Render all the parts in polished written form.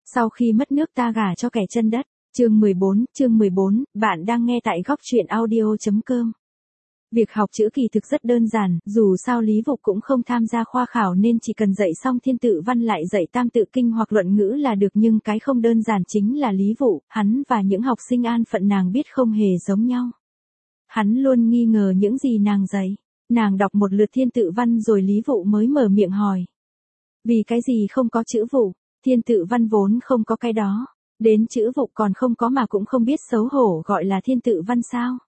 Sau khi mất nước ta gả cho kẻ chân đất. Chương 14, bạn đang nghe tại góc truyện audio.com. Việc học chữ kỳ thực rất đơn giản, dù sao Lý Vục cũng không tham gia khoa khảo nên chỉ cần dạy xong thiên tự văn lại dạy tam tự kinh hoặc luận ngữ là được, nhưng cái không đơn giản chính là Lý Vụ, hắn và những học sinh an phận nàng biết không hề giống nhau. Hắn luôn nghi ngờ những gì nàng dạy. Nàng đọc một lượt thiên tự văn rồi Lý Vụ mới mở miệng hỏi. Vì cái gì không có chữ vụ, thiên tự văn vốn không có cái đó. Đến chữ vụ còn không có mà cũng không biết xấu hổ gọi là thiên tự văn sao?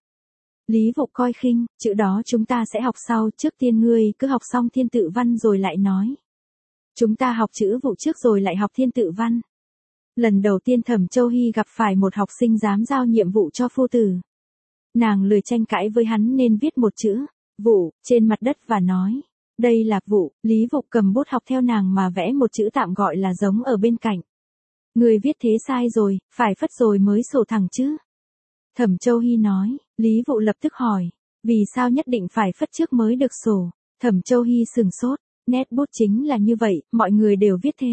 Lý Vụ coi khinh, chữ đó chúng ta sẽ học sau, trước tiên ngươi cứ học xong thiên tự văn rồi lại nói. Chúng ta học chữ vụ trước rồi lại học thiên tự văn. Lần đầu tiên Thẩm Châu Hy gặp phải một học sinh dám giao nhiệm vụ cho phu tử. Nàng lười tranh cãi với hắn nên viết một chữ, vụ, trên mặt đất và nói. Đây là vụ, Lý Vụ cầm bút học theo nàng mà vẽ một chữ tạm gọi là giống ở bên cạnh. Người viết thế sai rồi, phải phất rồi mới sổ thẳng chứ. Thẩm Châu Hy nói, Lý Vụ lập tức hỏi, vì sao nhất định phải phất trước mới được sổ? Thẩm Châu Hy sừng sốt, nét bút chính là như vậy, mọi người đều viết thế.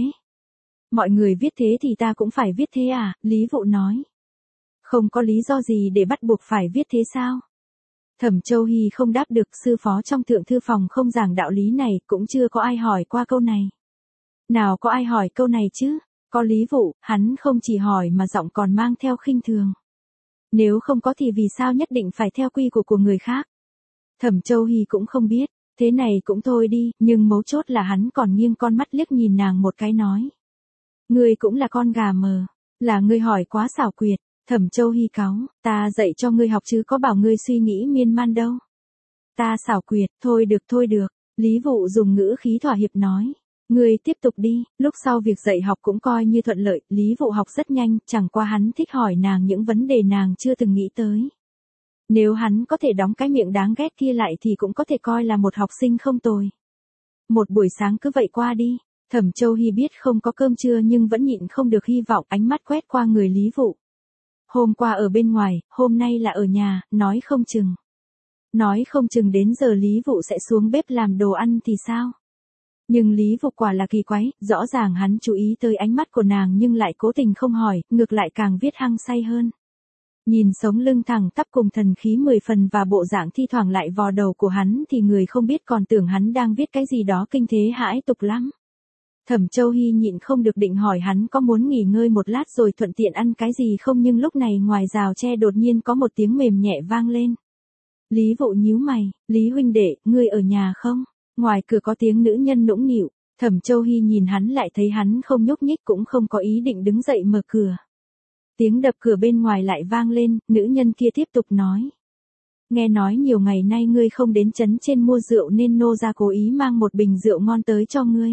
Mọi người viết thế thì ta cũng phải viết thế à? Lý Vụ nói. Không có lý do gì để bắt buộc phải viết thế sao? Thẩm Châu Hy không đáp được, sư phó trong thượng thư phòng không giảng đạo lý này, cũng chưa có ai hỏi qua câu này. Nào có ai hỏi câu này chứ? Có Lý Vụ, hắn không chỉ hỏi mà giọng còn mang theo khinh thường. Nếu không có thì vì sao nhất định phải theo quy củ của người khác? Thẩm Châu Hy cũng không biết, thế này cũng thôi đi, nhưng mấu chốt là hắn còn nghiêng con mắt liếc nhìn nàng một cái nói. Ngươi cũng là con gà mờ, là ngươi hỏi quá xảo quyệt. Thẩm Châu Hy cáu, ta dạy cho ngươi học chứ có bảo ngươi suy nghĩ miên man đâu. Ta xảo quyệt, thôi được, Lý Vụ dùng ngữ khí thỏa hiệp nói. Ngươi tiếp tục đi, lúc sau việc dạy học cũng coi như thuận lợi, Lý Vụ học rất nhanh, chẳng qua hắn thích hỏi nàng những vấn đề nàng chưa từng nghĩ tới. Nếu hắn có thể đóng cái miệng đáng ghét kia lại thì cũng có thể coi là một học sinh không tồi. Một buổi sáng cứ vậy qua đi, Thẩm Châu Hy biết không có cơm trưa nhưng vẫn nhịn không được hy vọng, ánh mắt quét qua người Lý Vụ. Hôm qua ở bên ngoài, hôm nay là ở nhà, nói không chừng. Nói không chừng đến giờ Lý Vụ sẽ xuống bếp làm đồ ăn thì sao? Nhưng Lý Vụ quả là kỳ quái, rõ ràng hắn chú ý tới ánh mắt của nàng nhưng lại cố tình không hỏi, ngược lại càng viết hăng say hơn. Nhìn sống lưng thẳng tắp cùng thần khí 10 phần và bộ dạng thi thoảng lại vò đầu của hắn thì người không biết còn tưởng hắn đang viết cái gì đó kinh thế hãi tục lắm. Thẩm Châu Hy nhịn không được định hỏi hắn có muốn nghỉ ngơi một lát rồi thuận tiện ăn cái gì không, nhưng lúc này ngoài rào tre đột nhiên có một tiếng mềm nhẹ vang lên. Lý Vụ nhíu mày, Lý huynh đệ, ngươi ở nhà không? Ngoài cửa có tiếng nữ nhân nũng nịu, Thẩm Châu Hy nhìn hắn lại thấy hắn không nhúc nhích cũng không có ý định đứng dậy mở cửa. Tiếng đập cửa bên ngoài lại vang lên, nữ nhân kia tiếp tục nói. Nghe nói nhiều ngày nay ngươi không đến trấn trên mua rượu nên nô gia cố ý mang một bình rượu ngon tới cho ngươi.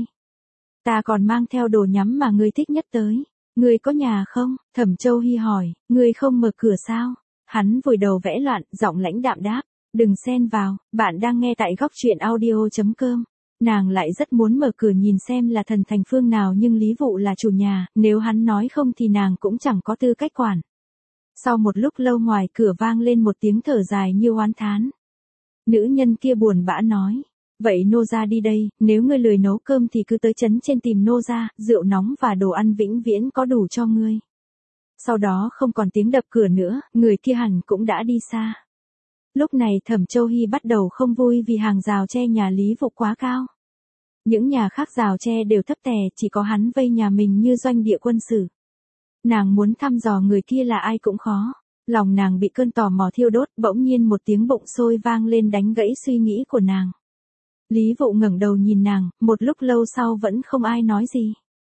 Ta còn mang theo đồ nhắm mà ngươi thích nhất tới. Ngươi có nhà không? Thẩm Châu Hy hỏi, ngươi không mở cửa sao? Hắn vùi đầu vẽ loạn, giọng lãnh đạm đáp. Đừng xen vào, bạn đang nghe tại góc truyện audio.com. Nàng lại rất muốn mở cửa nhìn xem là thần thành phương nào nhưng Lý Vụ là chủ nhà, nếu hắn nói không thì nàng cũng chẳng có tư cách quản. Sau một lúc lâu ngoài cửa vang lên một tiếng thở dài như oán thán. Nữ nhân kia buồn bã nói. Vậy nô gia đi đây, nếu ngươi lười nấu cơm thì cứ tới trấn trên tìm nô gia, rượu nóng và đồ ăn vĩnh viễn có đủ cho ngươi. Sau đó không còn tiếng đập cửa nữa, người kia hẳn cũng đã đi xa. Lúc này Thẩm Châu Hy bắt đầu không vui vì hàng rào tre nhà Lý Vụ quá cao. Những nhà khác rào tre đều thấp tè, chỉ có hắn vây nhà mình như doanh địa quân sự. Nàng muốn thăm dò người kia là ai cũng khó. Lòng nàng bị cơn tò mò thiêu đốt, bỗng nhiên một tiếng bụng sôi vang lên đánh gãy suy nghĩ của nàng. Lý Vụ ngẩng đầu nhìn nàng, một lúc lâu sau vẫn không ai nói gì.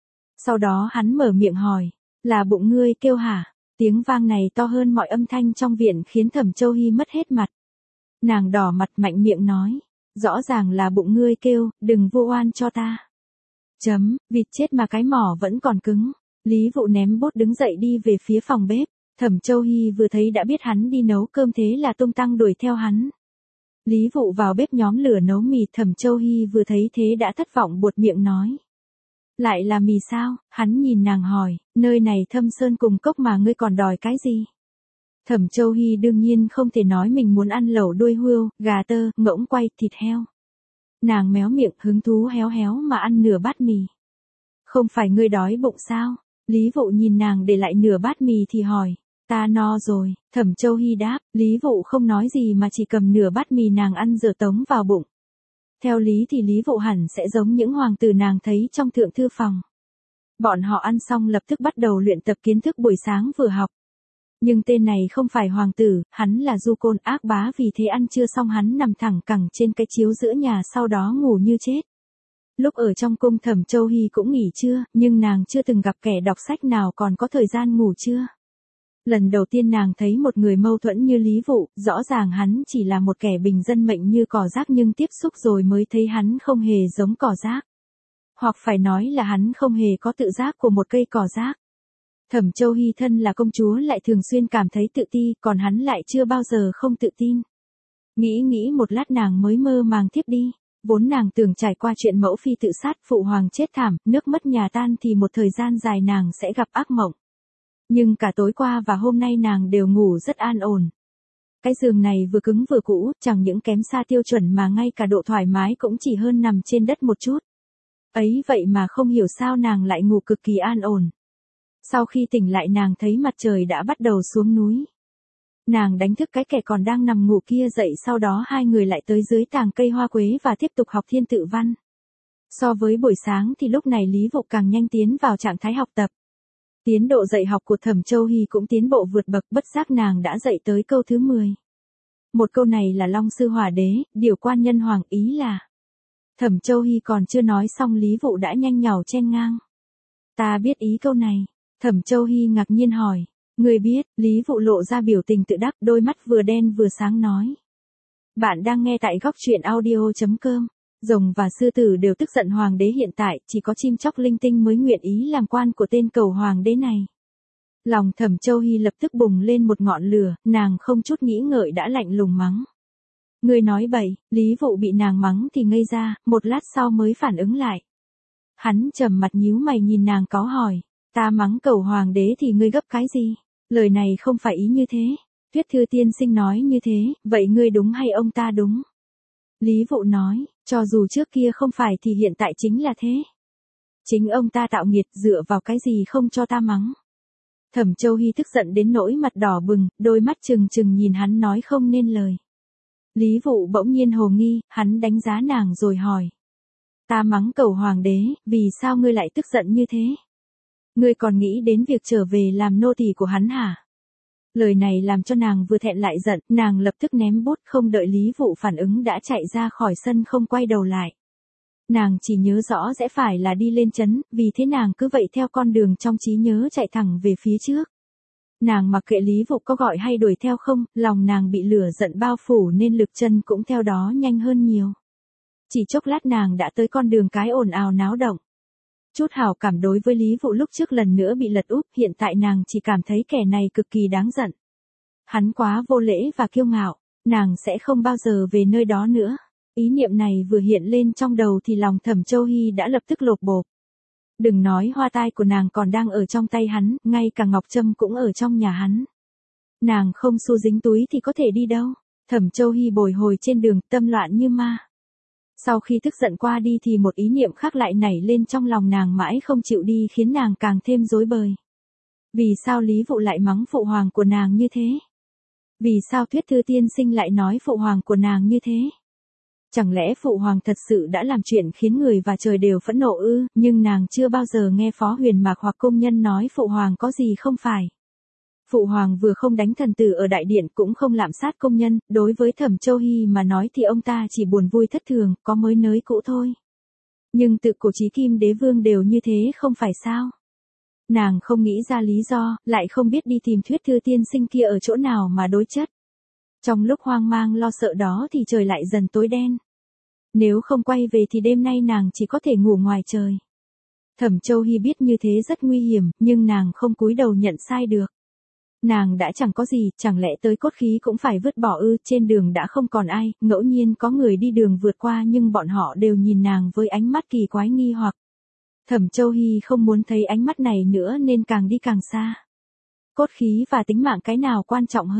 Sau đó hắn mở miệng hỏi, là bụng ngươi kêu hả? Tiếng vang này to hơn mọi âm thanh trong viện khiến Thẩm Châu Hy mất hết mặt. Nàng đỏ mặt mạnh miệng nói, rõ ràng là bụng ngươi kêu, đừng vu oan cho ta. Vịt chết mà cái mỏ vẫn còn cứng. Lý Vụ ném bút đứng dậy đi về phía phòng bếp. Thẩm Châu Hy vừa thấy đã biết hắn đi nấu cơm thế là tung tăng đuổi theo hắn. Lý Vụ vào bếp nhóm lửa nấu mì, Thẩm Châu Hy vừa thấy thế đã thất vọng buột miệng nói. Lại là mì sao? Hắn nhìn nàng hỏi, nơi này thâm sơn cùng cốc mà ngươi còn đòi cái gì? Thẩm Châu Hy đương nhiên không thể nói mình muốn ăn lẩu đuôi hươu, gà tơ, ngỗng quay, thịt heo. Nàng méo miệng hứng thú héo héo mà ăn nửa bát mì. Không phải ngươi đói bụng sao? Lý Vụ nhìn nàng để lại nửa bát mì thì hỏi, ta no rồi, Thẩm Châu Hy đáp, Lý Vụ không nói gì mà chỉ cầm nửa bát mì nàng ăn dở tống vào bụng. Theo lý thì Lý Vụ hẳn sẽ giống những hoàng tử nàng thấy trong thượng thư phòng. Bọn họ ăn xong lập tức bắt đầu luyện tập kiến thức buổi sáng vừa học. Nhưng tên này không phải hoàng tử, hắn là du côn ác bá, vì thế ăn trưa xong hắn nằm thẳng cẳng trên cái chiếu giữa nhà sau đó ngủ như chết. Lúc ở trong cung Thẩm Châu Hy cũng nghỉ trưa, nhưng nàng chưa từng gặp kẻ đọc sách nào còn có thời gian ngủ trưa. Lần đầu tiên nàng thấy một người mâu thuẫn như Lý Vụ, rõ ràng hắn chỉ là một kẻ bình dân mệnh như cỏ rác, nhưng tiếp xúc rồi mới thấy hắn không hề giống cỏ rác. Hoặc phải nói là hắn không hề có tự giác của một cây cỏ rác. Thẩm Châu Hy thân là công chúa lại thường xuyên cảm thấy tự ti, còn hắn lại chưa bao giờ không tự tin. Nghĩ một lát nàng mới mơ màng thiếp đi. Vốn nàng tưởng trải qua chuyện mẫu phi tự sát, phụ hoàng chết thảm, nước mất nhà tan thì một thời gian dài nàng sẽ gặp ác mộng. Nhưng cả tối qua và hôm nay nàng đều ngủ rất an ổn. Cái giường này vừa cứng vừa cũ, chẳng những kém xa tiêu chuẩn mà ngay cả độ thoải mái cũng chỉ hơn nằm trên đất một chút. Ấy vậy mà không hiểu sao nàng lại ngủ cực kỳ an ổn. Sau khi tỉnh lại nàng thấy mặt trời đã bắt đầu xuống núi. Nàng đánh thức cái kẻ còn đang nằm ngủ kia dậy, sau đó hai người lại tới dưới tàng cây hoa quế và tiếp tục học thiên tự văn. So với buổi sáng thì lúc này Lý Vụ càng nhanh tiến vào trạng thái học tập. Tiến độ dạy học của Thẩm Châu Hy cũng tiến bộ vượt bậc, bất giác nàng đã dạy tới câu thứ 10. Một câu này là Long sư hỏa đế, điều quan nhân hoàng, ý là. Thẩm Châu Hy còn chưa nói xong Lý Vụ đã nhanh nhảu chen ngang. Ta biết ý câu này. Thẩm Châu Hy ngạc nhiên hỏi. Người biết, Lý Vụ lộ ra biểu tình tự đắc, đôi mắt vừa đen vừa sáng nói. Bạn đang nghe tại góc truyện audio.com. Rồng và sư tử đều tức giận hoàng đế hiện tại, chỉ có chim chóc linh tinh mới nguyện ý làm quan của tên cầu hoàng đế này. Lòng Thẩm Châu Hy lập tức bùng lên một ngọn lửa, nàng không chút nghĩ ngợi đã lạnh lùng mắng. Người nói bậy. Lý Vụ bị nàng mắng thì ngây ra, một lát sau mới phản ứng lại. Hắn trầm mặt nhíu mày nhìn nàng cáu hỏi. Ta mắng cầu hoàng đế thì ngươi gấp cái gì? Lời này không phải ý như thế. Thuyết thư tiên sinh nói như thế, vậy ngươi đúng hay ông ta đúng? Lý Vụ nói, cho dù trước kia không phải thì hiện tại chính là thế. Chính ông ta tạo nghiệt, dựa vào cái gì không cho ta mắng? Thẩm Châu Hy tức giận đến nỗi mặt đỏ bừng, đôi mắt trừng trừng nhìn hắn nói không nên lời. Lý Vụ bỗng nhiên hồ nghi, hắn đánh giá nàng rồi hỏi. Ta mắng cầu hoàng đế, vì sao ngươi lại tức giận như thế? Ngươi còn nghĩ đến việc trở về làm nô tỳ của hắn hả? Lời này làm cho nàng vừa thẹn lại giận, nàng lập tức ném bút, không đợi Lý Vụ phản ứng đã chạy ra khỏi sân không quay đầu lại. Nàng chỉ nhớ rõ sẽ phải là đi lên trấn, vì thế nàng cứ vậy theo con đường trong trí nhớ chạy thẳng về phía trước. Nàng mặc kệ Lý Vụ có gọi hay đuổi theo không, lòng nàng bị lửa giận bao phủ nên lực chân cũng theo đó nhanh hơn nhiều. Chỉ chốc lát nàng đã tới con đường cái ồn ào náo động. Chút hảo cảm đối với Lý Vụ lúc trước lần nữa bị lật úp, hiện tại nàng chỉ cảm thấy kẻ này cực kỳ đáng giận. Hắn quá vô lễ và kiêu ngạo, nàng sẽ không bao giờ về nơi đó nữa. Ý niệm này vừa hiện lên trong đầu thì lòng Thẩm Châu Hy đã lập tức lột bột. Đừng nói hoa tai của nàng còn đang ở trong tay hắn, ngay cả ngọc trâm cũng ở trong nhà hắn. Nàng không xu dính túi thì có thể đi đâu. Thẩm Châu Hy bồi hồi trên đường, tâm loạn như ma. Sau khi tức giận qua đi thì một ý niệm khác lại nảy lên trong lòng nàng mãi không chịu đi, khiến nàng càng thêm rối bời. Vì sao Lý Vụ lại mắng phụ hoàng của nàng như thế? Vì sao Thuyết thư tiên sinh lại nói phụ hoàng của nàng như thế? Chẳng lẽ phụ hoàng thật sự đã làm chuyện khiến người và trời đều phẫn nộ ư? Nhưng nàng chưa bao giờ nghe Phó Huyền Mạc hoặc công nhân nói phụ hoàng có gì không phải. Phụ hoàng vừa không đánh thần tử ở đại điện cũng không lạm sát công nhân, đối với Thẩm Châu Hy mà nói thì ông ta chỉ buồn vui thất thường, có mới nới cũ thôi. Nhưng tự cổ chí kim đế vương đều như thế không phải sao? Nàng không nghĩ ra lý do, lại không biết đi tìm Thuyết thư tiên sinh kia ở chỗ nào mà đối chất. Trong lúc hoang mang lo sợ đó thì trời lại dần tối đen. Nếu không quay về thì đêm nay nàng chỉ có thể ngủ ngoài trời. Thẩm Châu Hy biết như thế rất nguy hiểm, nhưng nàng không cúi đầu nhận sai được. Nàng đã chẳng có gì, chẳng lẽ tới cốt khí cũng phải vứt bỏ ư? Trên đường đã không còn ai, ngẫu nhiên có người đi đường vượt qua nhưng bọn họ đều nhìn nàng với ánh mắt kỳ quái nghi hoặc. Thẩm Châu Hy không muốn thấy ánh mắt này nữa nên càng đi càng xa. Cốt khí và tính mạng cái nào quan trọng hơn?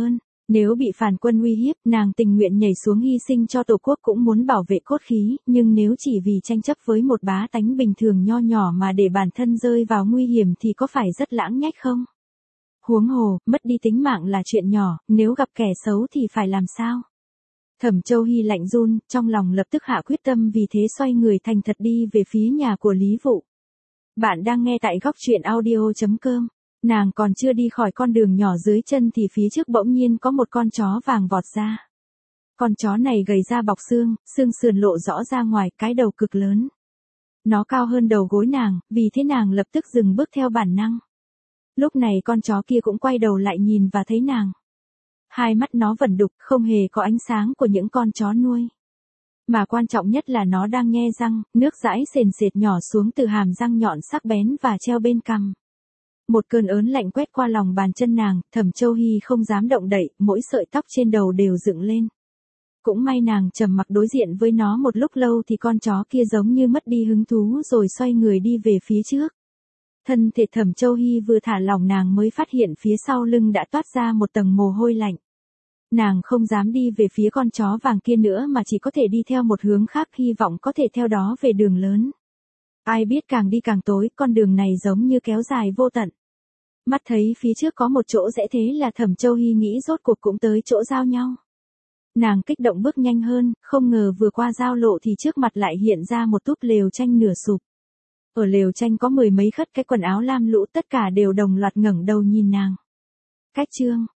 Nếu bị phản quân uy hiếp, nàng tình nguyện nhảy xuống hy sinh cho tổ quốc cũng muốn bảo vệ cốt khí, nhưng nếu chỉ vì tranh chấp với một bá tánh bình thường nho nhỏ mà để bản thân rơi vào nguy hiểm thì có phải rất lãng nhách không? Huống hồ, mất đi tính mạng là chuyện nhỏ, nếu gặp kẻ xấu thì phải làm sao? Thẩm Châu Hy lạnh run, trong lòng lập tức hạ quyết tâm, vì thế xoay người thành thật đi về phía nhà của Lý Vụ. Bạn đang nghe tại góc truyện audio.com. Nàng còn chưa đi khỏi con đường nhỏ dưới chân thì phía trước bỗng nhiên có một con chó vàng vọt ra. Con chó này gầy da bọc xương, xương sườn lộ rõ ra ngoài, cái đầu cực lớn. Nó cao hơn đầu gối nàng, vì thế nàng lập tức dừng bước theo bản năng. Lúc này con chó kia cũng quay đầu lại nhìn và thấy nàng. Hai mắt nó vẩn đục, không hề có ánh sáng của những con chó nuôi. Mà quan trọng nhất là nó đang nhe răng, nước dãi sền sệt nhỏ xuống từ hàm răng nhọn sắc bén và treo bên cằm. Một cơn ớn lạnh quét qua lòng bàn chân nàng, Thẩm Châu Hy không dám động đậy, mỗi sợi tóc trên đầu đều dựng lên. Cũng may nàng trầm mặc đối diện với nó một lúc lâu thì con chó kia giống như mất đi hứng thú rồi xoay người đi về phía trước. Thân thể Thẩm Châu Hy vừa thả lỏng nàng mới phát hiện phía sau lưng đã toát ra một tầng mồ hôi lạnh. Nàng không dám đi về phía con chó vàng kia nữa mà chỉ có thể đi theo một hướng khác, hy vọng có thể theo đó về đường lớn. Ai biết càng đi càng tối, con đường này giống như kéo dài vô tận. Mắt thấy phía trước có một chỗ rẽ, thế là Thẩm Châu Hy nghĩ rốt cuộc cũng tới chỗ giao nhau. Nàng kích động bước nhanh hơn, không ngờ vừa qua giao lộ thì trước mặt lại hiện ra một túp lều tranh nửa sụp. Ở lều tranh có mười mấy khất cái quần áo lam lũ, tất cả đều đồng loạt ngẩng đầu nhìn nàng. Cách chương